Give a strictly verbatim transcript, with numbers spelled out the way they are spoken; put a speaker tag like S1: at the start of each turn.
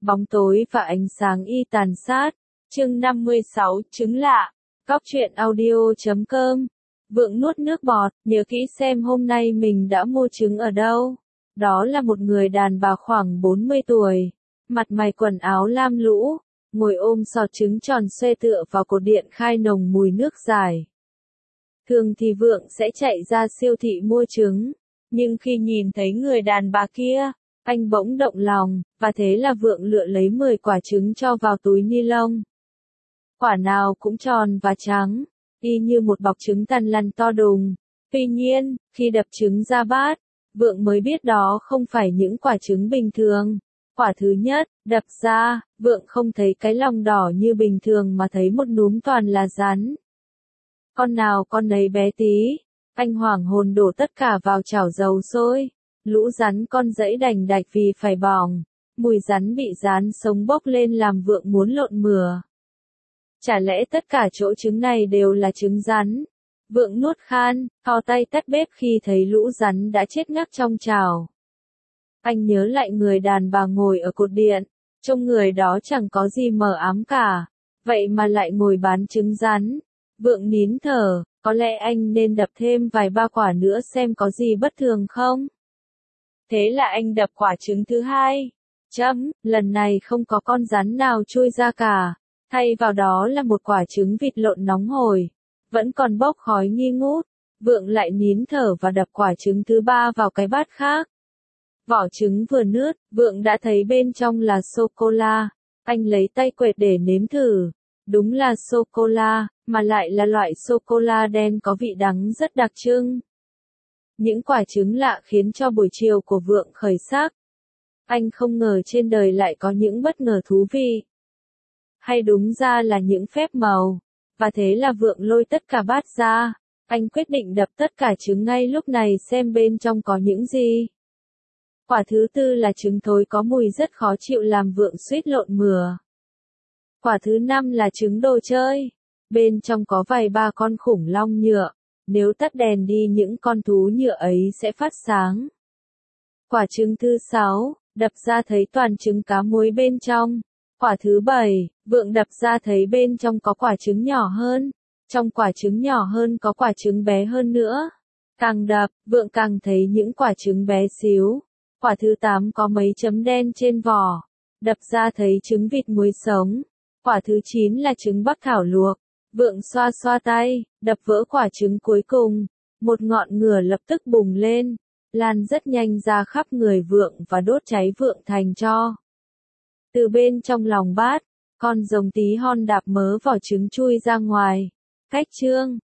S1: bóng tối và ánh sáng y tàn sát. Chương năm mươi sáu, trứng lạ. Cóc truyện audio chấm com. Vượng nuốt nước bọt, nhớ kỹ xem hôm nay mình đã mua trứng ở đâu. Đó là một người đàn bà khoảng bốn mươi tuổi, mặt mày quần áo lam lũ, ngồi ôm sọt trứng tròn xoe tựa vào cột điện khai nồng mùi nước dài. Thường thì Vượng sẽ chạy ra siêu thị mua trứng, nhưng khi nhìn thấy người đàn bà kia, anh bỗng động lòng, và thế là Vượng lựa lấy mười quả trứng cho vào túi ni lông. Quả nào cũng tròn và trắng, y như một bọc trứng tàn lằn to đùng. Tuy nhiên, khi đập trứng ra bát, Vượng mới biết đó không phải những quả trứng bình thường. Quả thứ nhất, đập ra, Vượng không thấy cái lòng đỏ như bình thường mà thấy một núm toàn là rắn. Con nào con nấy bé tí, anh hoảng hồn đổ tất cả vào chảo dầu sôi. Lũ rắn con dẫy đành đạch vì phải bỏng, mùi rắn bị rán sống bốc lên làm Vượng muốn lộn mửa. Chả lẽ tất cả chỗ trứng này đều là trứng rắn? Vượng nuốt khan, thò tay tắt bếp khi thấy lũ rắn đã chết ngắc trong chảo. Anh nhớ lại người đàn bà ngồi ở cột điện, trông người đó chẳng có gì mờ ám cả, vậy mà lại ngồi bán trứng rắn. Vượng nín thở, có lẽ anh nên đập thêm vài ba quả nữa xem có gì bất thường không? Thế là anh đập quả trứng thứ hai. Chấm, lần này không có con rắn nào chui ra cả, thay vào đó là một quả trứng vịt lộn nóng hổi, vẫn còn bốc khói nghi ngút. Vượng lại nín thở và đập quả trứng thứ ba vào cái bát khác. Vỏ trứng vừa nứt, Vượng đã thấy bên trong là sô-cô-la. Anh lấy tay quệt để nếm thử. Đúng là sô-cô-la, mà lại là loại sô-cô-la đen có vị đắng rất đặc trưng. Những quả trứng lạ khiến cho buổi chiều của Vượng khởi sắc. Anh không ngờ trên đời lại có những bất ngờ thú vị. Hay đúng ra là những phép màu. Và thế là Vượng lôi tất cả bát ra. Anh quyết định đập tất cả trứng ngay lúc này xem bên trong có những gì. Quả thứ tư là trứng thối có mùi rất khó chịu làm Vượng suýt lộn mửa. Quả thứ năm là trứng đồ chơi. Bên trong có vài ba con khủng long nhựa. Nếu tắt đèn đi những con thú nhựa ấy sẽ phát sáng. Quả trứng thứ sáu, đập ra thấy toàn trứng cá muối bên trong. Quả thứ bảy, Vượng đập ra thấy bên trong có quả trứng nhỏ hơn. Trong quả trứng nhỏ hơn có quả trứng bé hơn nữa. Càng đập, Vượng càng thấy những quả trứng bé xíu. Quả thứ tám có mấy chấm đen trên vỏ. Đập ra thấy trứng vịt muối sống. Quả thứ chín là trứng bắc thảo luộc. Vượng xoa xoa tay, đập vỡ quả trứng cuối cùng. Một ngọn lửa lập tức bùng lên, lan rất nhanh ra khắp người Vượng và đốt cháy Vượng thành tro. Từ bên trong lòng bát, con rồng tí hon đạp mớ vỏ trứng chui ra ngoài. Cách chương